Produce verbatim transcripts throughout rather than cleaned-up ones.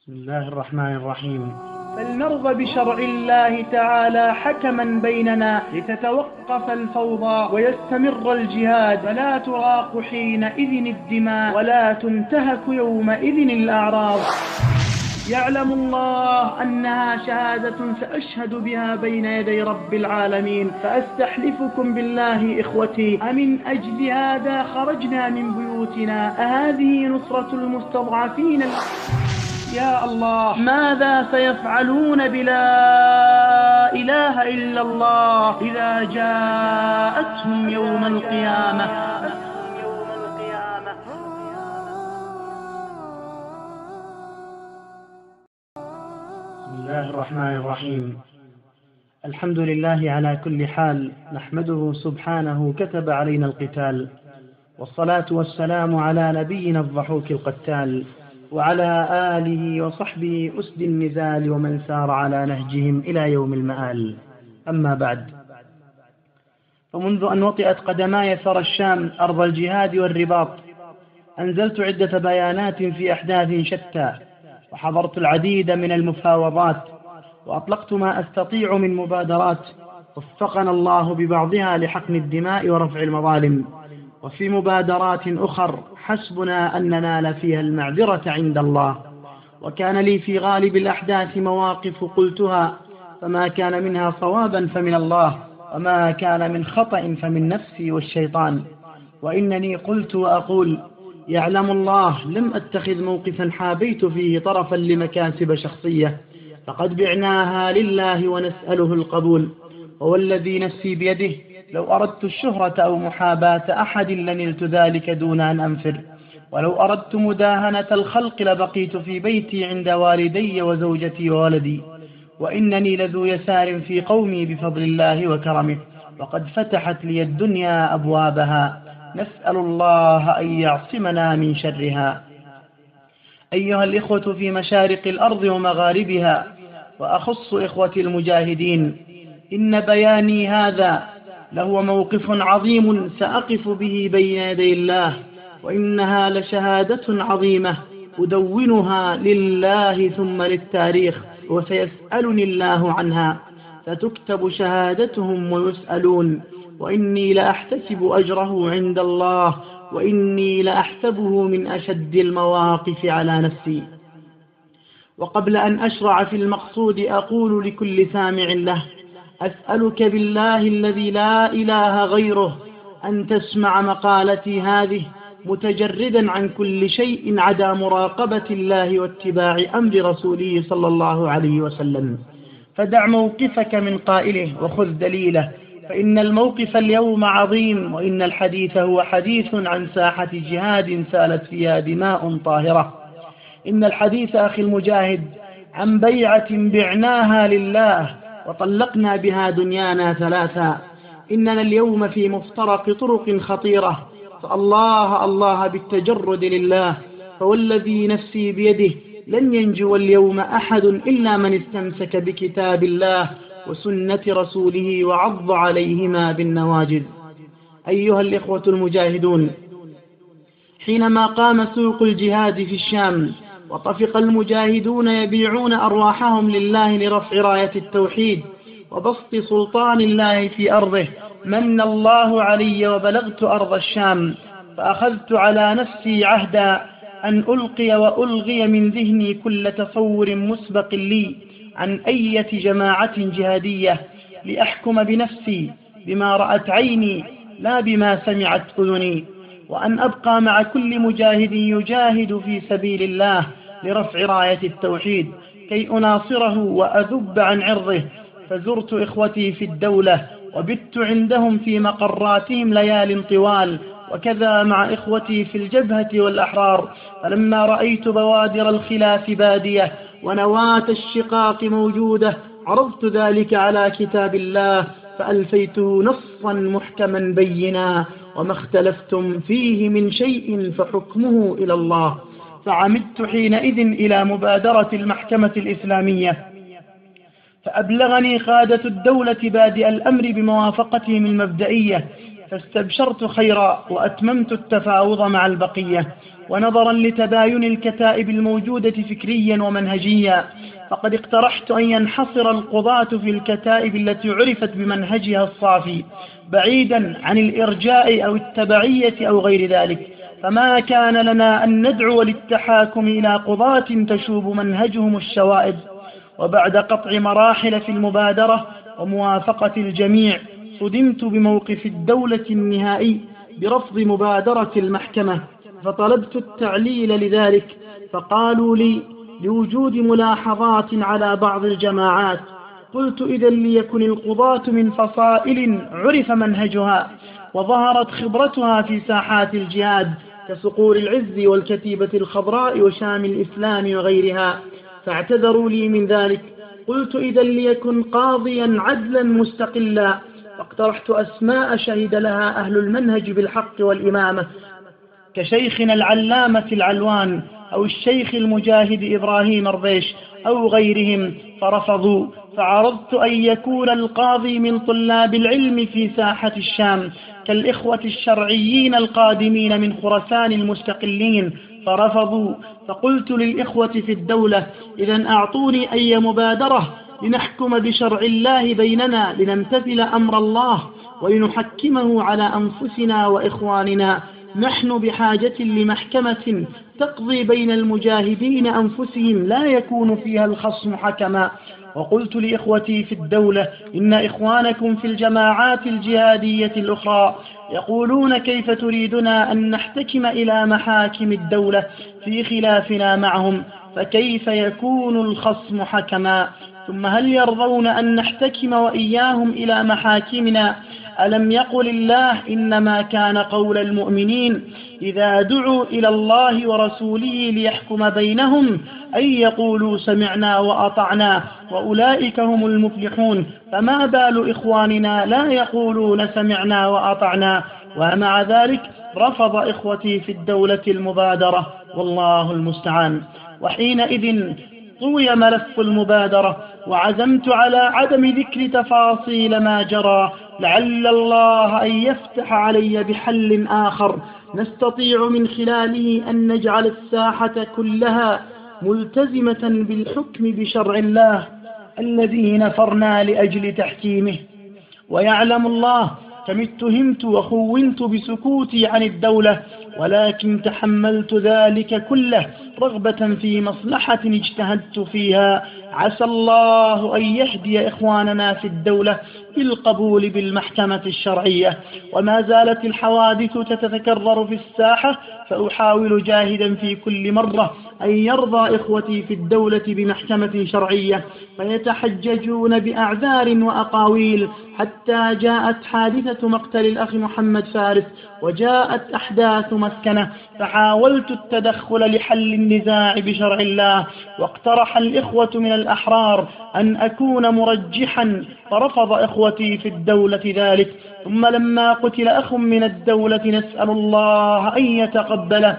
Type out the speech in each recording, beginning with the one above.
بسم الله الرحمن الرحيم. فلنرضى بشرع الله تعالى حكما بيننا لتتوقف الفوضى ويستمر الجهاد، فلا تراق حينئذ الدماء ولا تنتهك يومئذ الأعراض. يعلم الله أنها شهادة سأشهد بها بين يدي رب العالمين، فأستحلفكم بالله إخوتي أمن أجل هذا خرجنا من بيوتنا؟ أهذه نصرة المستضعفين؟ يا الله، ماذا سيفعلون بلا إله إلا الله إذا جاءتهم يوم القيامة؟ بسم الله الرحمن الرحيم. الحمد لله على كل حال، نحمده سبحانه كتب علينا القتال، والصلاة والسلام على نبينا الضحوك القتال، وعلى آله وصحبه أسد النزال ومن سار على نهجهم إلى يوم المآل. أما بعد، فمنذ أن وطئت قدماي ثرى الشام أرض الجهاد والرباط، أنزلت عدة بيانات في أحداث شتى، وحضرت العديد من المفاوضات، وأطلقت ما أستطيع من مبادرات وفقنا الله ببعضها لحقن الدماء ورفع المظالم، وفي مبادرات أخر حسبنا أن ننال فيها المعذرة عند الله. وكان لي في غالب الأحداث مواقف قلتها، فما كان منها صوابا فمن الله، وما كان من خطأ فمن نفسي والشيطان. وإنني قلت وأقول: يعلم الله لم أتخذ موقفا حابيت فيه طرفا لمكاسب شخصية، فقد بعناها لله ونسأله القبول. ووالذي نفسي بيده لو أردت الشهرة أو محاباة أحد لنلت ذلك دون أن أنفر، ولو أردت مداهنة الخلق لبقيت في بيتي عند والدي وزوجتي وولدي. وإنني لذو يسار في قومي بفضل الله وكرمه، وقد فتحت لي الدنيا أبوابها، نسأل الله أن يعصمنا من شرها. أيها الإخوة في مشارق الأرض ومغاربها، وأخص إخوتي المجاهدين، إن بياني هذا لهو موقف عظيم سأقف به بين يدي الله، وإنها لشهادة عظيمة أدونها لله ثم للتاريخ، وسيسألني الله عنها، فتكتب شهادتهم ويسألون. وإني لأحتسب أجره عند الله، وإني لأحسبه من أشد المواقف على نفسي. وقبل أن أشرع في المقصود أقول لكل سامع له: أسألك بالله الذي لا إله غيره أن تسمع مقالتي هذه متجردا عن كل شيء عدا مراقبة الله واتباع أمر رسوله صلى الله عليه وسلم، فدع موقفك من قائله وخذ دليله، فإن الموقف اليوم عظيم، وإن الحديث هو حديث عن ساحة جهاد سالت فيها دماء طاهرة. إن الحديث أخي المجاهد عن بيعة بعناها لله وطلقنا بها دنيانا ثلاثا. إننا اليوم في مفترق طرق خطيرة، فالله الله بالتجرد لله، فوالذي نفسي بيده لن ينجو اليوم أحد إلا من استمسك بكتاب الله وسنة رسوله وعض عليهما بالنواجذ. أيها الإخوة المجاهدون، حينما قام سوق الجهاد في الشام وطفق المجاهدون يبيعون أرواحهم لله لرفع راية التوحيد وبسط سلطان الله في أرضه، من الله علي وبلغت أرض الشام، فأخذت على نفسي عهدا أن ألقي وألغي من ذهني كل تصور مسبق لي عن أية جماعة جهادية، لأحكم بنفسي بما رأت عيني لا بما سمعت أذني، وأن أبقى مع كل مجاهد يجاهد في سبيل الله لرفع راية التوحيد كي أناصره وأذب عن عرضه. فزرت إخوتي في الدولة وبت عندهم في مقراتهم ليال طوال، وكذا مع إخوتي في الجبهة والأحرار. فلما رأيت بوادر الخلاف بادية ونواة الشقاق موجودة، عرضت ذلك على كتاب الله فألفيته نصا محكما بينا، وما اختلفتم فيه من شيء فحكمه إلى الله. فعمدت حينئذ إلى مبادرة المحكمة الإسلامية، فأبلغني قادة الدولة بادئ الأمر بموافقتهم المبدئية، فاستبشرت خيرا وأتممت التفاوض مع البقية. ونظرا لتباين الكتائب الموجودة فكريا ومنهجيا، فقد اقترحت أن ينحصر القضاة في الكتائب التي عرفت بمنهجها الصافي بعيدا عن الإرجاء أو التبعية أو غير ذلك، فما كان لنا أن ندعو للتحاكم إلى قضاة تشوب منهجهم الشوائب. وبعد قطع مراحل في المبادرة وموافقة الجميع، صدمت بموقف الدولة النهائي برفض مبادرة المحكمة، فطلبت التعليل لذلك، فقالوا لي لوجود ملاحظات على بعض الجماعات. قلت إذا ليكن القضاة من فصائل عرف منهجها وظهرت خبرتها في ساحات الجهاد كصقور العز والكتيبة الخضراء وشام الإسلام وغيرها، فاعتذروا لي من ذلك. قلت إذا ليكن قاضيا عدلا مستقلا، فاقترحت أسماء شهد لها أهل المنهج بالحق والإمامة كشيخنا العلامة العلوان أو الشيخ المجاهد إبراهيم ربيش أو غيرهم، فرفضوا. فعرضت أن يكون القاضي من طلاب العلم في ساحة الشام كالإخوة الشرعيين القادمين من خراسان المستقلين، فرفضوا. فقلت للإخوة في الدولة إذن أعطوني أي مبادرة لنحكم بشرع الله بيننا، لنمتثل أمر الله ولنحكمه على أنفسنا وإخواننا. نحن بحاجة لمحكمة تقضي بين المجاهدين أنفسهم لا يكون فيها الخصم حكما. وقلت لإخوتي في الدولة إن إخوانكم في الجماعات الجهادية الأخرى يقولون كيف تريدنا أن نحتكم إلى محاكم الدولة في خلافنا معهم، فكيف يكون الخصم حكما؟ ثم هل يرضون أن نحتكم وإياهم إلى محاكمنا؟ ألم يقل الله إنما كان قول المؤمنين إذا دعوا إلى الله ورسوله ليحكم بينهم أن يقولوا سمعنا وأطعنا وأولئك هم المفلحون، فما بال إخواننا لا يقولون سمعنا وأطعنا؟ ومع ذلك رفض إخوتي في الدولة المبادرة، والله المستعان. وحينئذ طوي ملف المبادرة، وعزمت على عدم ذكر تفاصيل ما جرى، لعل الله أن يفتح علي بحل آخر نستطيع من خلاله أن نجعل الساحة كلها ملتزمة بالحكم بشرع الله الذي نفرنا لأجل تحكيمه. ويعلم الله كم اتهمت وخونت بسكوتي عن الدولة، ولكن تحملت ذلك كله رغبة في مصلحة اجتهدت فيها. عسى الله أن يهدي إخواننا في الدولة بالقبول بالمحكمة الشرعية. وما زالت الحوادث تتكرر في الساحة، فأحاول جاهدا في كل مرة أن يرضى إخوتي في الدولة بمحكمة شرعية، فيتحججون بأعذار وأقاويل، حتى جاءت حادثة مقتل الأخ محمد فارس، وجاءت أحداث مسكنة، فحاولت التدخل لحل النزاع بشرع الله. واقترح الإخوة من الأحرار أن أكون مرجحا، فرفض إخوتي في الدولة ذلك. ثم لما قتل أخ من الدولة نسأل الله أن يتقبله،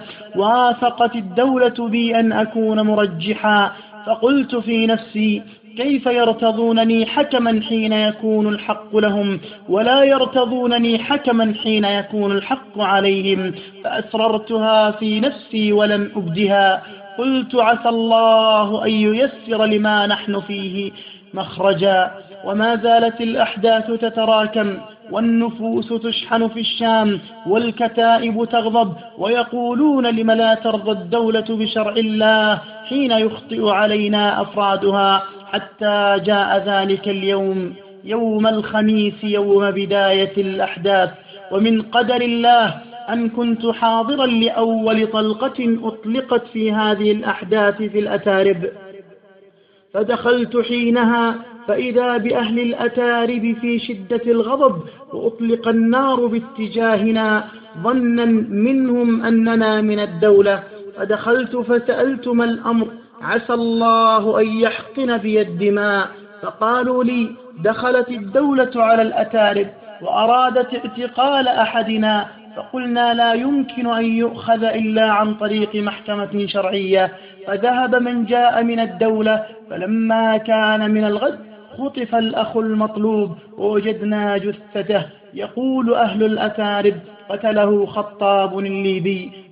وافقت الدولة بي أن أكون مرجحا، فقلت في نفسي كيف يرتضونني حكما حين يكون الحق لهم، ولا يرتضونني حكما حين يكون الحق عليهم؟ فأسررتها في نفسي ولم أبدها. قلت عسى الله أن ييسر لما نحن فيه مخرجا. وما زالت الأحداث تتراكم، والنفوس تشحن في الشام، والكتائب تغضب، ويقولون لم لا ترضى الدولة بشرع الله حين يخطئ علينا أفرادها، حتى جاء ذلك اليوم، يوم الخميس، يوم بداية الأحداث. ومن قدر الله أن كنت حاضرا لأول طلقة أطلقت في هذه الأحداث في الأتارب، فدخلت حينها فإذا بأهل الأتارب في شدة الغضب، وأطلق النار باتجاهنا ظنا منهم أننا من الدولة. فدخلت فسألت ما الأمر، عسى الله أن يحقن بي الدماء. فقالوا لي دخلت الدولة على الأتارب وأرادت اعتقال أحدنا، فقلنا لا يمكن أن يؤخذ إلا عن طريق محكمة شرعية. فذهب من جاء من الدولة، فلما كان من الغد خطف الأخ المطلوب ووجدنا جثته. يقول أهل الأتارب قتله خطاب الليبي،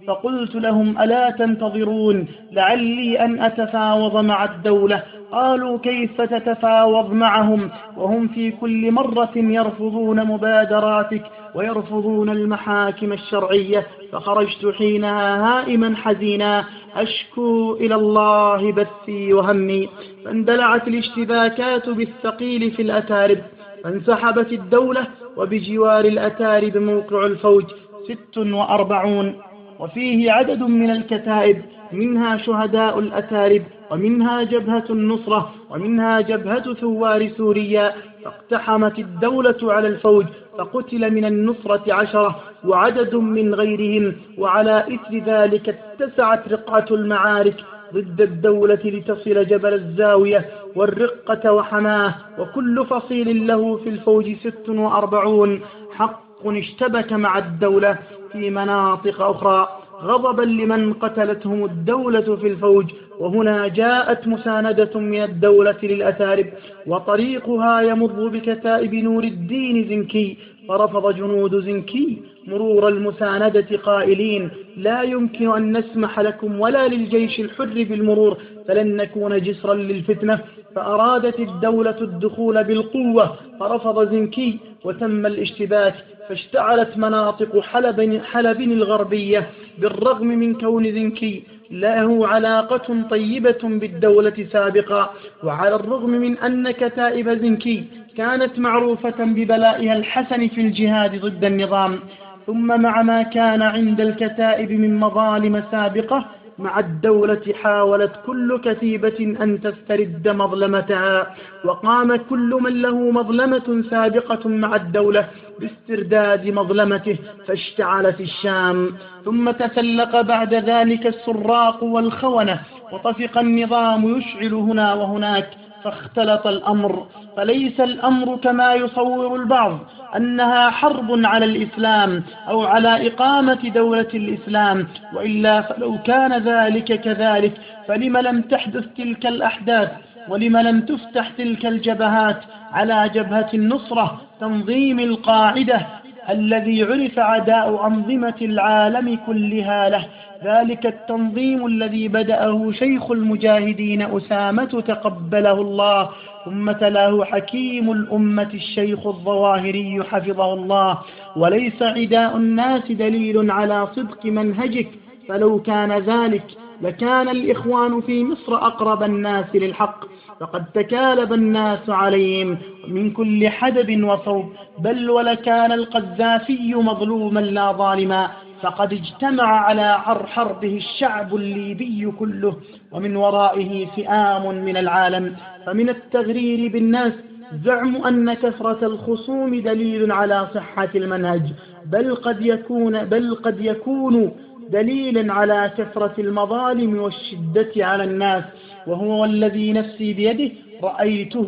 فقلت لهم ألا تنتظرون لعلي أن أتفاوض مع الدولة؟ قالوا كيف تتفاوض معهم وهم في كل مرة يرفضون مبادراتك ويرفضون المحاكم الشرعية؟ فخرجت حينها هائما حزينا أشكو إلى الله بثي وهمي. فاندلعت الاشتباكات بالثقيل في الأتارب، فانسحبت الدولة، وبجوار الأتارب موقع الفوج ست وأربعون، وفيه عدد من الكتائب، منها شهداء الأتارب، ومنها جبهة النصرة، ومنها جبهة ثوار سوريا. فاقتحمت الدولة على الفوج، فقتل من النصرة عشرة وعدد من غيرهم، وعلى إثر ذلك اتسعت رقعة المعارك ضد الدولة لتصل جبل الزاوية والرقة وحماه، وكل فصيل له في الفوج ست وأربعون حق اشتبك مع الدولة في مناطق أخرى غضبا لمن قتلتهم الدولة في الفوج. وهنا جاءت مساندة من الدولة للأتارب، وطريقها يمر بكتائب نور الدين زنكي، فرفض جنود زنكي مرور المساندة قائلين لا يمكن أن نسمح لكم ولا للجيش الحر بالمرور، فلن نكون جسرا للفتنة. فأرادت الدولة الدخول بالقوة، فرفض زنكي وتم الاشتباك، فاشتعلت مناطق حلب, حلب الغربية، بالرغم من كون زنكي له علاقة طيبة بالدولة سابقا، وعلى الرغم من أن كتائب زنكي كانت معروفة ببلائها الحسن في الجهاد ضد النظام. ثم مع ما كان عند الكتائب من مظالم سابقة مع الدولة، حاولت كل كتيبة أن تسترد مظلمتها، وقام كل من له مظلمة سابقة مع الدولة باسترداد مظلمته، فاشتعل في الشام. ثم تسلق بعد ذلك السراق والخونة، وطفق النظام يشعل هنا وهناك، فاختلط الأمر. فليس الأمر كما يصور البعض أنها حرب على الإسلام أو على إقامة دولة الإسلام، وإلا فلو كان ذلك كذلك فلم لم تحدث تلك الأحداث، ولم لم تفتح تلك الجبهات على جبهة النصرة تنظيم القاعدة الذي عرف عداء أنظمة العالم كلها له، ذلك التنظيم الذي بدأه شيخ المجاهدين أسامة تقبله الله، ثم تلاه حكيم الأمة الشيخ الظواهري حفظه الله. وليس عداء الناس دليل على صدق منهجك، فلو كان ذلك لكان الإخوان في مصر أقرب الناس للحق، فقد تكالب الناس عليهم من كل حدب وصوب، بل ولكان القذافي مظلوما لا ظالما، فقد اجتمع على حربه الشعب الليبي كله، ومن ورائه فئام من العالم. فمن التغرير بالناس زعم أن كثرة الخصوم دليل على صحة المنهج، بل قد يكون, بل قد يكون دليلا على كثرة المظالم والشدة على الناس، وهو الذي نفسي بيده رأيته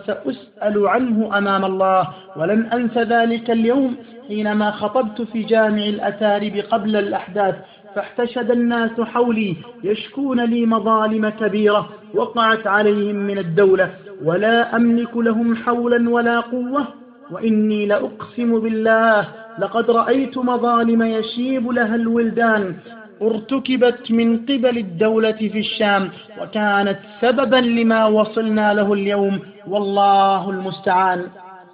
وسأسأل عنه أمام الله. ولن أنسى ذلك اليوم حينما خطبت في جامع الأتارب قبل الأحداث، فاحتشد الناس حولي يشكون لي مظالم كبيرة وقعت عليهم من الدولة، ولا أملك لهم حولا ولا قوة، وإني لأقسم بالله لقد رأيت مظالم يشيب لها الولدان ارتكبت من قبل الدولة في الشام، وكانت سببا لما وصلنا له اليوم، والله المستعان.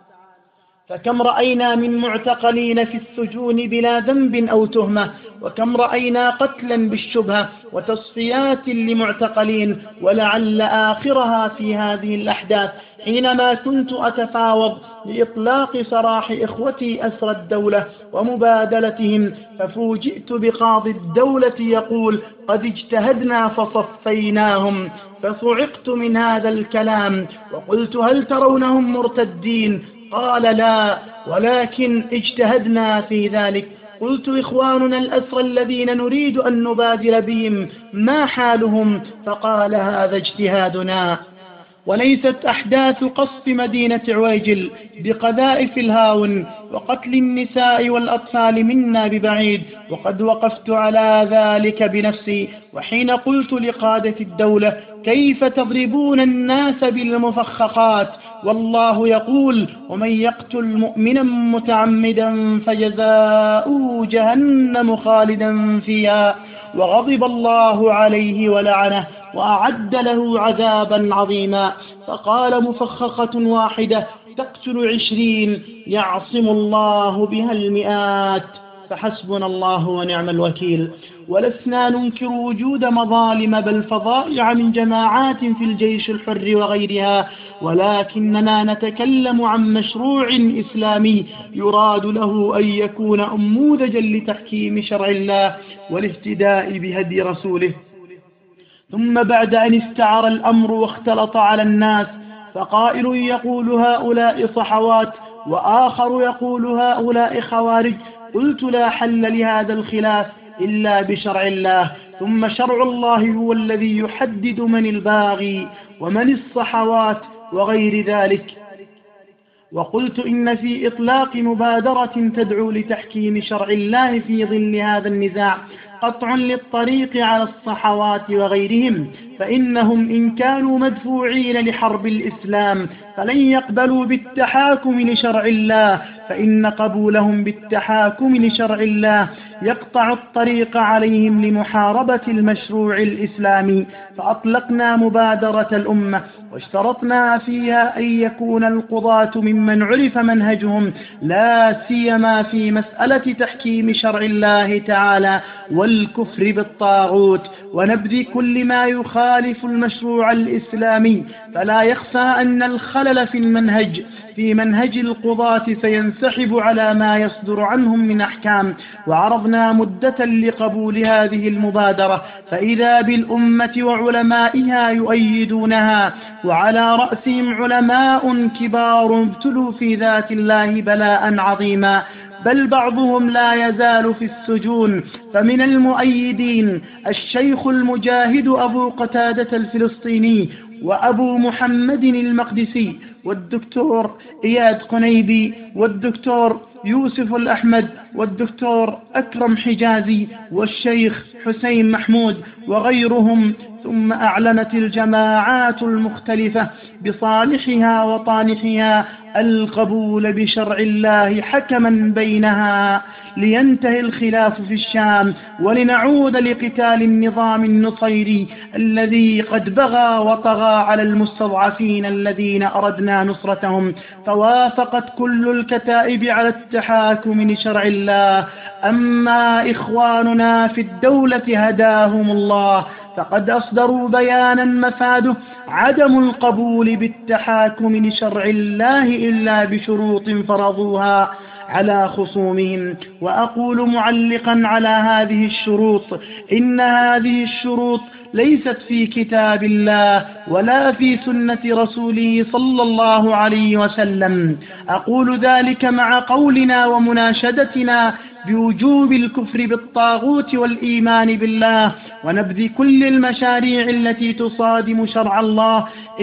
فكم رأينا من معتقلين في السجون بلا ذنب أو تهمة، وكم رأينا قتلا بالشبهة وتصفيات لمعتقلين، ولعل آخرها في هذه الأحداث حينما كنت أتفاوض لإطلاق سراح إخوتي أسر الدولة ومبادلتهم، ففوجئت بقاضي الدولة يقول قد اجتهدنا فصفيناهم، فصعقت من هذا الكلام وقلت هل ترونهم مرتدين؟ قال لا، ولكن اجتهدنا في ذلك. قلت إخواننا الأسرى الذين نريد أن نبادل بهم ما حالهم؟ فقال هذا اجتهادنا. وليست أحداث قصف مدينة عويجل بقذائف الهاون وقتل النساء والأطفال منا ببعيد، وقد وقفت على ذلك بنفسي، وحين قلت لقادة الدولة كيف تضربون الناس بالمفخخات والله يقول ومن يقتل مؤمنا متعمدا فجزاؤه جهنم خالدا فيها وغضب الله عليه ولعنه وأعد له عذابا عظيما. فقال مفخخة واحدة تقتل عشرين يعصم الله بها المئات فحسبنا الله ونعم الوكيل. ولسنا ننكر وجود مظالم بل فظائع من جماعات في الجيش الحر وغيرها، ولكننا نتكلم عن مشروع إسلامي يراد له أن يكون أنموذجا لتحكيم شرع الله والاهتداء بهدي رسوله. ثم بعد أن استعر الأمر واختلط على الناس فقائل يقول هؤلاء صحوات وآخر يقول هؤلاء خوارج، قلت لا حل لهذا الخلاف إلا بشرع الله، ثم شرع الله هو الذي يحدد من الباغي ومن الصحوات وغير ذلك. وقلت إن في إطلاق مبادرة تدعو لتحكيم شرع الله في ظل هذا النزاع قطع للطريق على الصحوات وغيرهم، فإنهم إن كانوا مدفوعين لحرب الإسلام فلن يقبلوا بالتحاكم لشرع الله، فإن قبولهم بالتحاكم لشرع الله يقطع الطريق عليهم لمحاربة المشروع الإسلامي. فأطلقنا مبادرة الأمة واشترطنا فيها أن يكون القضاة ممن عرف منهجهم، لا سيما في مسألة تحكيم شرع الله تعالى والكفر بالطاغوت ونبذ كل ما يخالف المشروع الإسلامي. فلا يخفى أن الخلل في المنهج في منهج القضاة سينسحب على ما يصدر عنهم من أحكام. وعرضنا مدة لقبول هذه المبادرة فإذا بالأمة وعلمائها يؤيدونها، وعلى رأسهم علماء كبار ابتلوا في ذات الله بلاء عظيما، بل بعضهم لا يزال في السجون. فمن المؤيدين الشيخ المجاهد أبو قتادة الفلسطيني وأبو محمد المقدسي والدكتور إياد قنيبي والدكتور يوسف الأحمد والدكتور أكرم حجازي والشيخ حسين محمود وغيرهم. ثم أعلنت الجماعات المختلفة بصالحها وطانحها القبول بشرع الله حكما بينها لينتهي الخلاف في الشام ولنعود لقتال النظام النصيري الذي قد بغى وطغى على المستضعفين الذين أردنا نصرتهم. فوافقت كل الكتائب على التحاكم لشرع الله. أما إخواننا في الدولة هداهم الله فقد أصدروا بيانا مفاده عدم القبول بالتحاكم لشرع الله إلا بشروط فرضوها على خصومهم. وأقول معلقا على هذه الشروط إن هذه الشروط ليست في كتاب الله ولا في سنة رسوله صلى الله عليه وسلم. أقول ذلك مع قولنا ومناشدتنا بوجوب الكفر بالطاغوت والإيمان بالله ونبذ كل المشاريع التي تصادم شرع الله،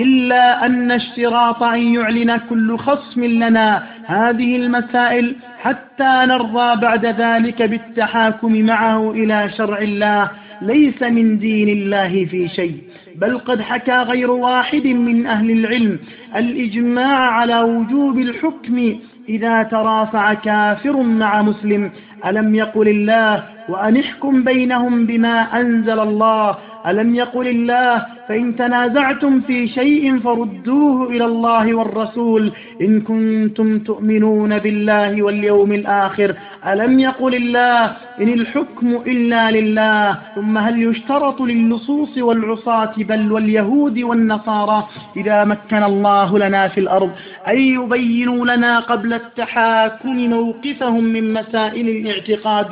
إلا أن اشتراط أن يعلن كل خصم لنا هذه المسائل حتى نرضى بعد ذلك بالتحاكم معه إلى شرع الله ليس من دين الله في شيء. بل قد حكى غير واحد من أهل العلم الإجماع على وجوب الحكم إذا ترافع كافر مع مسلم. ألم يقل الله وأن احكم بينهم بما أنزل الله؟ ألم يقل الله فإن تنازعتم في شيء فردوه إلى الله والرسول إن كنتم تؤمنون بالله واليوم الآخر؟ ألم يقل الله إن الحكم إلا لله؟ ثم هل يشترط للصوص والعصاة بل واليهود والنصارى إذا مكن الله لنا في الأرض أن يبينوا لنا قبل التحاكم موقفهم من مسائل الاعتقاد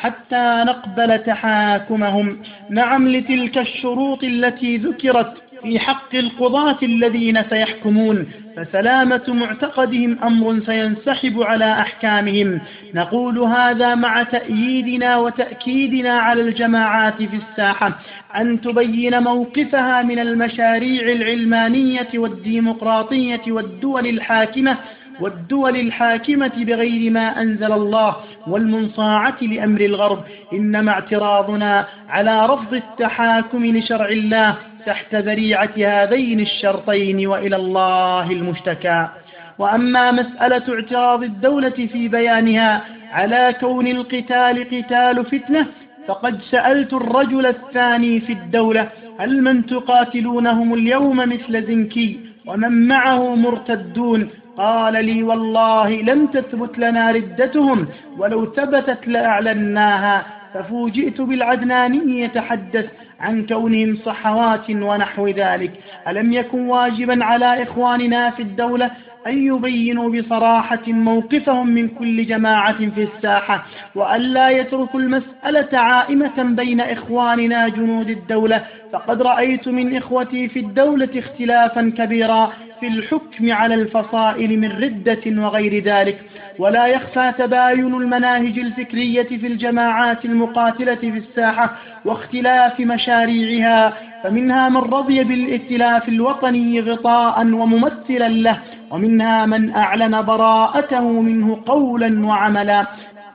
حتى نقبل تحاكمهم؟ نعم، لتلك الشروط التي ذكرت في حق القضاة الذين سيحكمون، فسلامة معتقدهم أمر سينسحب على أحكامهم. نقول هذا مع تأييدنا وتأكيدنا على الجماعات في الساحة أن تبين موقفها من المشاريع العلمانية والديمقراطية والدول الحاكمة والدول الحاكمة بغير ما أنزل الله والمنصاعة لأمر الغرب. إنما اعتراضنا على رفض التحاكم لشرع الله تحت ذريعة هذين الشرطين، وإلى الله المشتكى. وأما مسألة اعتراض الدولة في بيانها على كون القتال قتال فتنة، فقد سألت الرجل الثاني في الدولة: هل من تقاتلونهم اليوم مثل زنكي ومن معه مرتدون؟ قال لي: والله لم تثبت لنا ردتهم، ولو ثبتت لأعلناها. ففوجئت بالعدناني يتحدث عن كونهم صحوات ونحو ذلك. ألم يكن واجبا على إخواننا في الدولة أن يبينوا بصراحة موقفهم من كل جماعة في الساحة، وألا يتركوا المسألة عائمة بين إخواننا جنود الدولة؟ فقد رأيت من إخوتي في الدولة اختلافا كبيرا في الحكم على الفصائل من ردة وغير ذلك، ولا يخفى تباين المناهج الفكرية في الجماعات المقاتلة في الساحة واختلاف مشاريعها، فمنها من رضي بالائتلاف الوطني غطاء وممثلا له، ومنها من أعلن براءته منه قولا وعملا.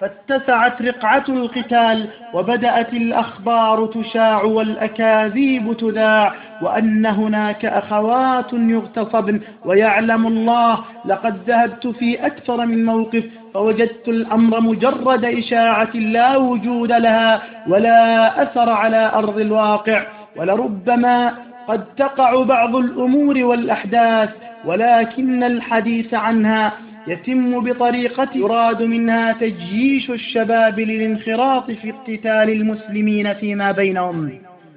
فاتسعت رقعة القتال، وبدأت الأخبار تشاع والأكاذيب تذاع، وأن هناك أخوات يغتصبن. ويعلم الله لقد ذهبت في أكثر من موقف فوجدت الأمر مجرد إشاعة لا وجود لها ولا أثر على أرض الواقع، ولربما قد تقع بعض الأمور والأحداث، ولكن الحديث عنها يتم بطريقة يراد منها تجييش الشباب للانخراط في اقتتال المسلمين فيما بينهم.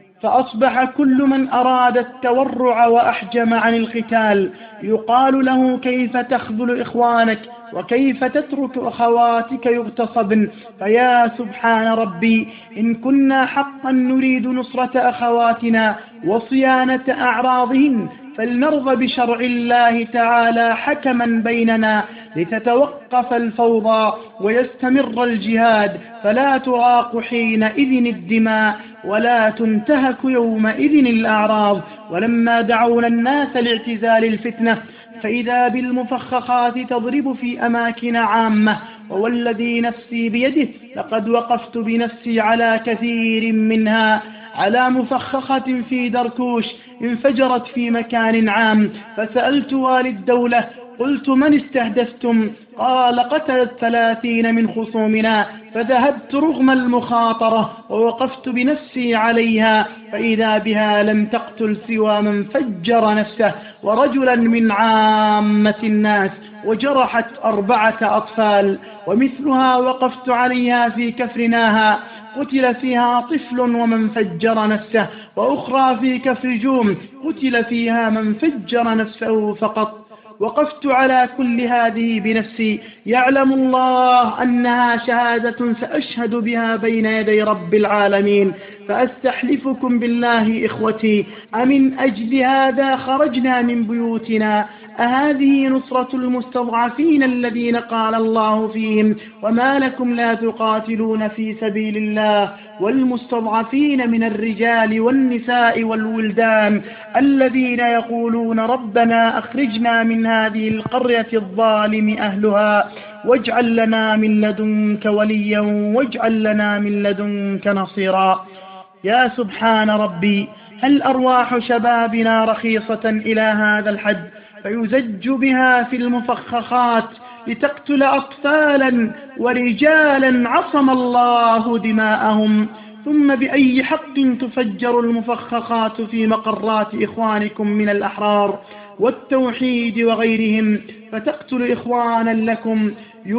فأصبح كل من أراد التورع وأحجم عن القتال يقال له: كيف تخذل إخوانك وكيف تترك أخواتك يغتصبن؟ فيا سبحان ربي، إن كنا حقا نريد نصرة أخواتنا وصيانة أعراضهن فلنرضى بشرع الله تعالى حكما بيننا لتتوقف الفوضى ويستمر الجهاد، فلا تراق حينئذ الدماء ولا تنتهك يومئذ الأعراض. ولما دعونا الناس لاعتزال الفتنة فإذا بالمفخخات تضرب في أماكن عامة، ووالذي نفسي بيده لقد وقفت بنفسي على كثير منها، على مفخخة في دركوش انفجرت في مكان عام، فسألت والي الدولة قلت: من استهدفتم؟ قال: قتلت ثلاثين من خصومنا. فذهبت رغم المخاطرة ووقفت بنفسي عليها، فإذا بها لم تقتل سوى من فجر نفسه ورجلا من عامة الناس، وجرحت أربعة أطفال. ومثلها وقفت عليها في كفرناها، قتل فيها طفل ومن فجر نفسه، وأخرى في كفر جوم قتل فيها من فجر نفسه فقط. وقفت على كل هذه بنفسي، يعلم الله أنها شهادة سأشهد بها بين يدي رب العالمين. فأستحلفكم بالله إخوتي، أمن أجل هذا خرجنا من بيوتنا؟ أهذه نصرة المستضعفين الذين قال الله فيهم: وما لكم لا تقاتلون في سبيل الله والمستضعفين من الرجال والنساء والولدان الذين يقولون ربنا أخرجنا من هذه القرية الظالم أهلها واجعل لنا من لدنك وليا واجعل لنا من لدنك نصيرا. يا سبحان ربي، هل أرواح شبابنا رخيصة إلى هذا الحد فيزج بها في المفخخات لتقتل أطفالا ورجالا عصم الله دماءهم؟ ثم بأي حق تفجر المفخخات في مقرات إخوانكم من الأحرار والتوحيد وغيرهم، فتقتل إخوانا لكم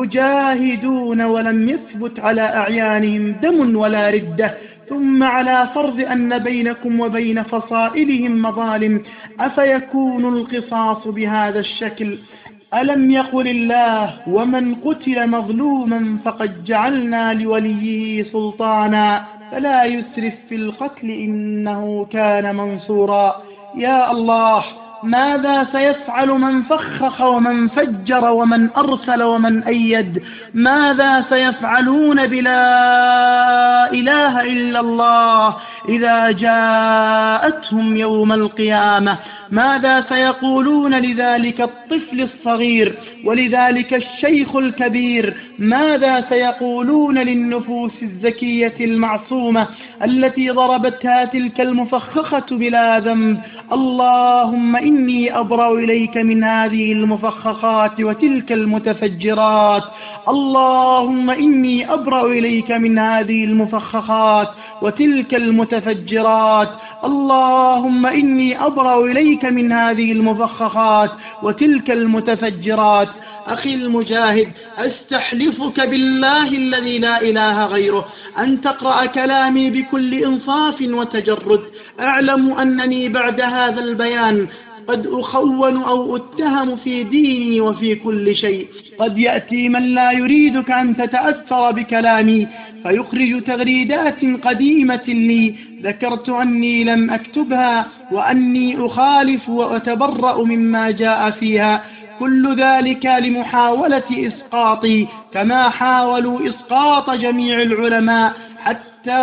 يجاهدون ولم يثبت على أعيانهم دم ولا ردة؟ ثم على فرض أن بينكم وبين فصائلهم مظالم، أفيكون القصاص بهذا الشكل؟ ألم يقل الله: ومن قتل مظلوما فقد جعلنا لوليه سلطانا فلا يسرف في القتل إنه كان منصورا. يا الله، ماذا سيفعل من فخخ ومن فجر ومن أرسل ومن أيد؟ ماذا سيفعلون بلا إله إلا الله إذا جاءتهم يوم القيامة؟ ماذا سيقولون لذلك الطفل الصغير ولذلك الشيخ الكبير؟ ماذا سيقولون للنفوس الزكية المعصومة التي ضربتها تلك المفخخة بلا ذنب؟ اللهم إني أبرأ إليك من هذه المفخخات وتلك المتفجرات. اللهم إني أبرأ إليك من هذه المفخخات وتلك المتفجرات. اللهم إني أبرأ إليك من هذه المفخخات وتلك المتفجرات. أخي المجاهد، أستحلفك بالله الذي لا إله غيره أن تقرأ كلامي بكل إنصاف وتجرد. أعلم أنني بعد هذا البيان قد أخون أو أتهم في ديني وفي كل شيء. قد يأتي من لا يريدك أن تتأثر بكلامي فيخرج تغريدات قديمة لي ذكرت أني لم أكتبها وأني أخالف وأتبرأ مما جاء فيها، كل ذلك لمحاولة إسقاطي كما حاولوا إسقاط جميع العلماء، حتى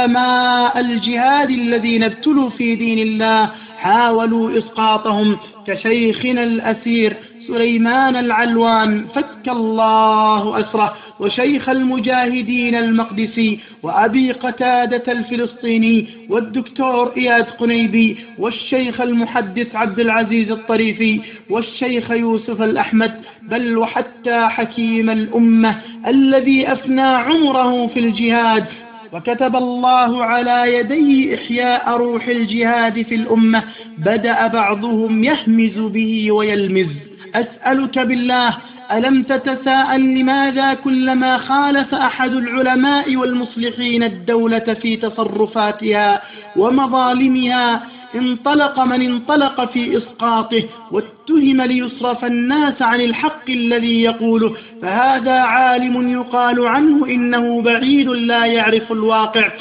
علماء الجهاد الذين ابتلوا في دين الله حاولوا إسقاطهم كشيخنا الأسير سليمان العلوان فك الله أسره، وشيخ المجاهدين المقدسي، وأبي قتادة الفلسطيني، والدكتور إياد قنيبي، والشيخ المحدث عبد العزيز الطريفي، والشيخ يوسف الأحمد، بل وحتى حكيم الأمة الذي أفنى عمره في الجهاد وكتب الله على يديه إحياء روح الجهاد في الأمة، بدأ بعضهم يهمز به ويلمز. أسألك بالله، ألم تتساءل لماذا كلما خالف أحد العلماء والمصلحين الدولة في تصرفاتها ومظالمها انطلق من انطلق في إسقاطه واتهم ليصرف الناس عن الحق الذي يقوله؟ فهذا عالم يقال عنه إنه بعيد لا يعرف الواقع،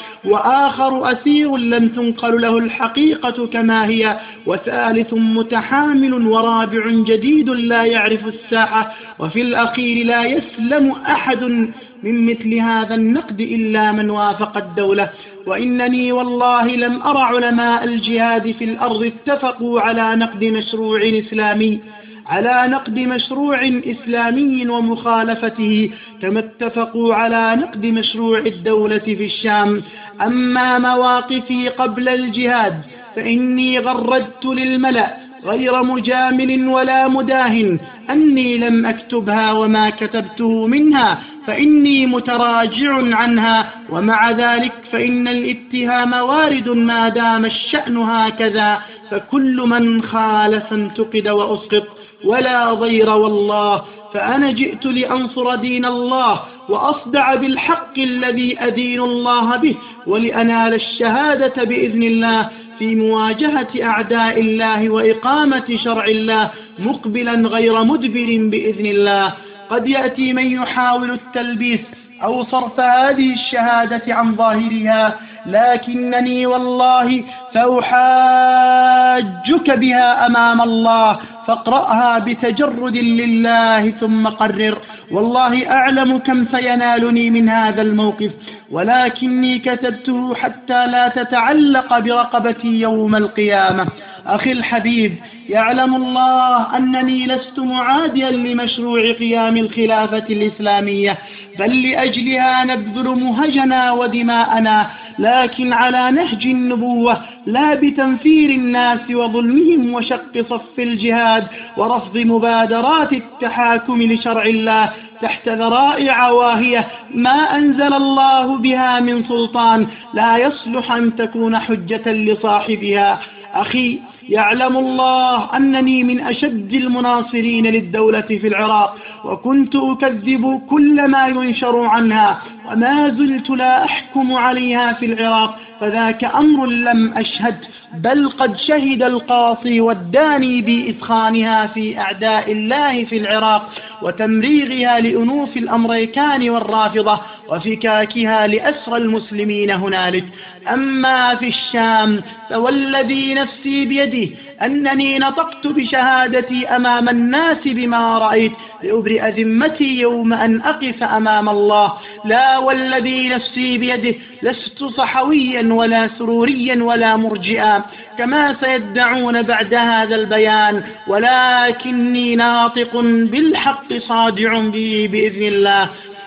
وآخر أسير لم تنقل له الحقيقة كما هي، وثالث متحامل، ورابع جديد لا يعرف الساحة، وفي الأخير لا يسلم أحد من مثل هذا النقد إلا من وافق الدولة. وإنني والله لم أرى علماء الجهاد في الأرض اتفقوا على نقد مشروع إسلامي على نقد مشروع إسلامي ومخالفته كما اتفقوا على نقد مشروع الدولة في الشام. أما مواقفي قبل الجهاد فإني غردت للملأ غير مجامل ولا مداهن أني لم أكتبها، وما كتبته منها فإني متراجع عنها، ومع ذلك فإن الاتهام وارد ما دام الشأن هكذا، فكل من خالف انتقد وأسقط ولا ضير والله. فأنا جئت لأنصر دين الله وأصدع بالحق الذي أدين الله به، ولأنال الشهادة بإذن الله في مواجهة أعداء الله وإقامة شرع الله مقبلا غير مدبر بإذن الله. قد يأتي من يحاول التلبيس أو صرف هذه الشهادة عن ظاهرها، لكنني والله سأحاجك بها أمام الله، فاقرأها بتجرد لله ثم قرر. والله أعلم كم سينالني من هذا الموقف، ولكني كتبته حتى لا تتعلق برقبتي يوم القيامة. أخي الحبيب، يعلم الله أنني لست معاديا لمشروع قيام الخلافة الإسلامية، بل لأجلها نبذل مهجنا ودماءنا، لكن على نهج النبوة، لا بتنفير الناس وظلمهم وشق صف الجهاد ورفض مبادرات التحاكم لشرع الله تحت ذرائع واهية ما أنزل الله بها من سلطان، لا يصلح أن تكون حجة لصاحبها. أخي، يعلم الله أنني من أشد المناصرين للدولة في العراق، وكنت أكذب كل ما ينشر عنها، وما زلت لا أحكم عليها في العراق، فذاك أمر لم أشهد، بل قد شهد القاصي والداني بإسخانها في أعداء الله في العراق وتمريغها لأنوف الأمريكان والرافضة وفكاكها لأسرى المسلمين هنالك. أما في الشام فوالذي نفسي بيده أنني نطقت بشهادتي أمام الناس بما رأيت لأبرئ ذمتي يوم أن أقف أمام الله. لا والذي نفسي بيده لست صحويا ولا سروريا ولا مرجئا كما سيدعون بعد هذا البيان، ولكني ناطق بالحق صادع به بإذن الله.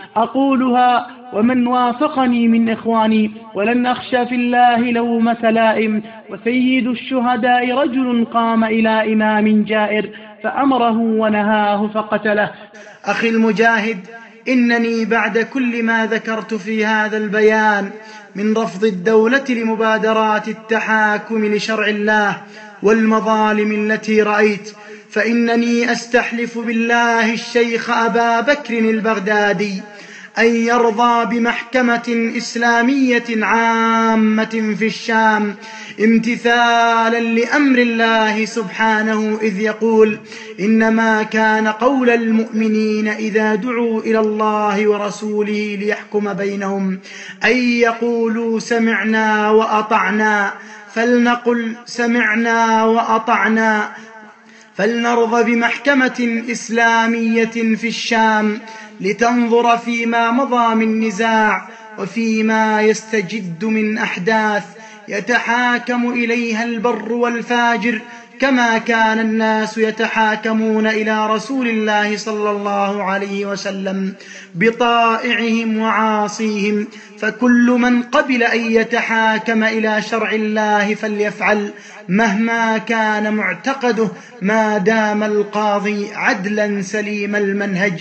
أقولها ومن وافقني من إخواني، ولن أخشى في الله لومة لائم. وسيد الشهداء رجل قام إلى إمام جائر فأمره ونهاه فقتله. أخي المجاهد، إنني بعد كل ما ذكرت في هذا البيان من رفض الدولة لمبادرات التحاكم لشرع الله والمظالم التي رأيت، فإنني أستحلف بالله الشيخ أبا بكر البغدادي أن يرضى بمحكمة إسلامية عامة في الشام امتثالا لأمر الله سبحانه، إذ يقول: إنما كان قول المؤمنين إذا دعوا إلى الله ورسوله ليحكم بينهم أن يقولوا سمعنا وأطعنا، فلنقل سمعنا وأطعنا، فلنرضى بمحكمة إسلامية في الشام لتنظر فيما مضى من نزاع وفيما يستجد من أحداث يتحاكم إليها البر والفاجر، كما كان الناس يتحاكمون إلى رسول الله صلى الله عليه وسلم بطائعهم وعاصيهم. فكل من قبل أن يتحاكم إلى شرع الله فليفعل مهما كان معتقده، ما دام القاضي عدلا سليم المنهج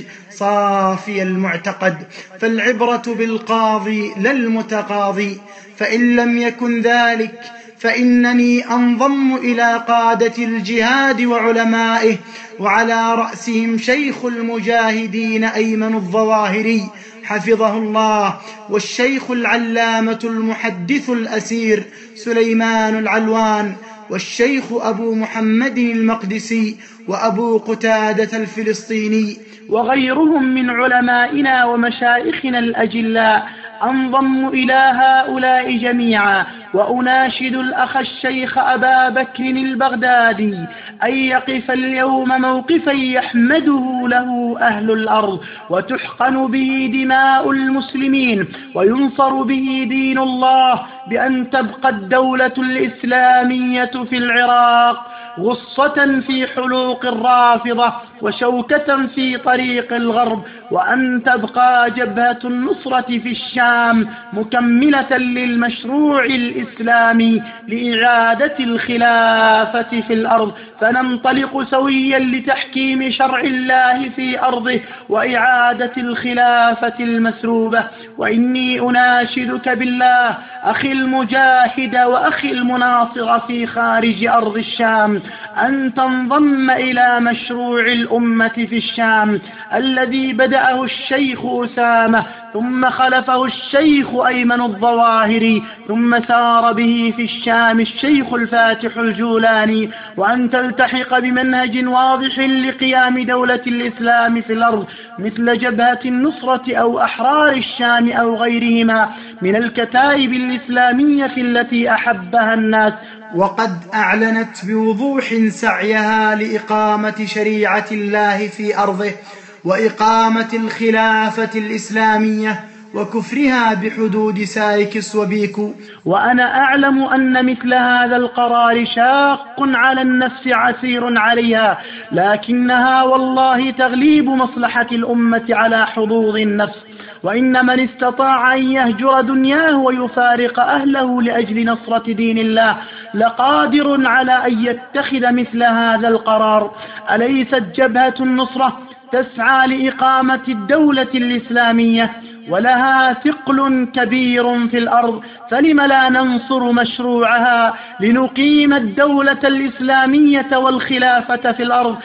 صافي المعتقد. فالعبرة بالقاضي لا المتقاضي، فإن لم يكن ذلك فإنني أنضم إلى قادة الجهاد وعلمائه، وعلى رأسهم شيخ المجاهدين أيمن الظواهري حفظه الله، والشيخ العلامة المحدث الأسير سليمان العلوان، والشيخ أبو محمد المقدسي، وأبو قتادة الفلسطيني، وغيرهم من علمائنا ومشايخنا الأجلاء. أنضم إلى هؤلاء جميعا وأناشد الأخ الشيخ أبا بكر البغدادي أن يقف اليوم موقفا يحمده له أهل الأرض، وتحقن به دماء المسلمين، وينصر به دين الله، بأن تبقى الدولة الإسلامية في العراق غصة في حلوق الرافضة وشوكة في طريق الغرب، وأن تبقى جبهة النصرة في الشام مكملة للمشروع الإسلامي لإعادة الخلافة في الأرض، فننطلق سويا لتحكيم شرع الله في أرضه وإعادة الخلافة المسلوبة. وإني أناشدك بالله أخي المجاهد وأخي المناصر في خارج أرض الشام أن تنضم إلى مشروع الأمة في الشام الذي بدأه الشيخ أسامة، ثم خلفه الشيخ أيمن الظواهري، ثم سار به في الشام الشيخ الفاتح الجولاني، وأن تلتحق بمنهج واضح لقيام دولة الإسلام في الأرض مثل جبهة النصرة أو أحرار الشام أو غيرهما من الكتائب الإسلامية التي أحبها الناس. وقد أعلنت بوضوح سعيها لإقامة شريعة الله في أرضه وإقامة الخلافة الإسلامية وكفرها بحدود سايكس وبيكو. وأنا أعلم أن مثل هذا القرار شاق على النفس عسير عليها، لكنها والله تغليب مصلحة الأمة على حظوظ النفس. وإن من استطاع أن يهجر دنياه ويفارق أهله لأجل نصرة دين الله لقادر على أن يتخذ مثل هذا القرار. أليست جبهة النصرة تسعى لإقامة الدولة الإسلامية ولها ثقل كبير في الأرض؟ فلم لا ننصر مشروعها لنقيم الدولة الإسلامية والخلافة في الأرض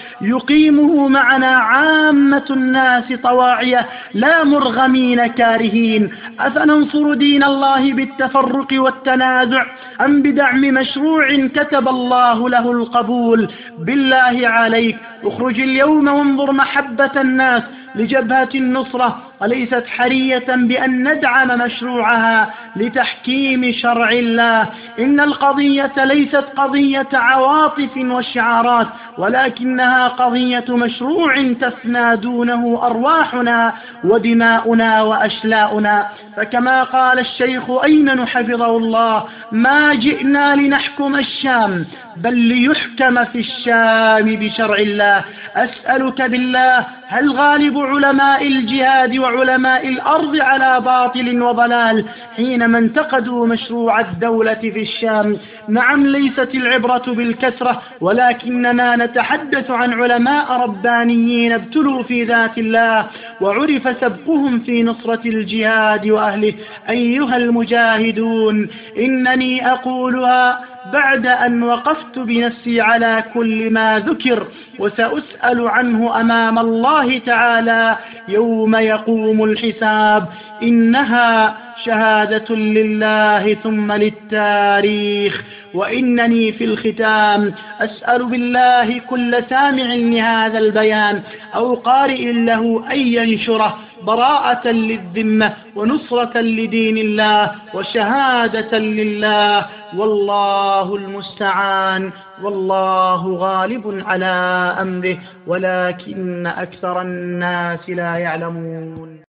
يقيمه معنا عامة الناس طواعية لا مرغمين كارهين؟ أفننصر دين الله بالتفرق والتنازع أم بدعم مشروع كتب الله له القبول؟ بالله عليك اخرج اليوم وانظر محبة الناس لجبهة النصرة، وليست حرية بأن ندعم مشروعها لتحكيم شرع الله. إن القضية ليست قضية عواطف وشعارات، ولكنها قضية مشروع تفنى دونه أرواحنا ودماؤنا وأشلاؤنا. فكما قال الشيخ أيمن حفظه الله: ما جئنا لنحكم الشام بل ليحكم في الشام بشرع الله. أسألك بالله، هل غالب علماء الجهاد وعلماء الأرض على باطل وضلال حينما انتقدوا مشروع الدولة في الشام؟ نعم، ليست العبرة بالكثرة، ولكننا نتحدث عن علماء ربانيين ابتلوا في ذات الله وعرف سبقهم في نصرة الجهاد وأهله. أيها المجاهدون، إنني أقولها بعد أن وقفت بنفسي على كل ما ذكر، وسأسأل عنه أمام الله تعالى يوم يقوم الحساب. إنها شهادة لله ثم للتاريخ. وإنني في الختام أسأل بالله كل سامع لهذا البيان أو قارئ له أن ينشره براءة للذمة ونصرة لدين الله وشهادة لله، والله المستعان، والله غالب على أمره، ولكن أكثر الناس لا يعلمون.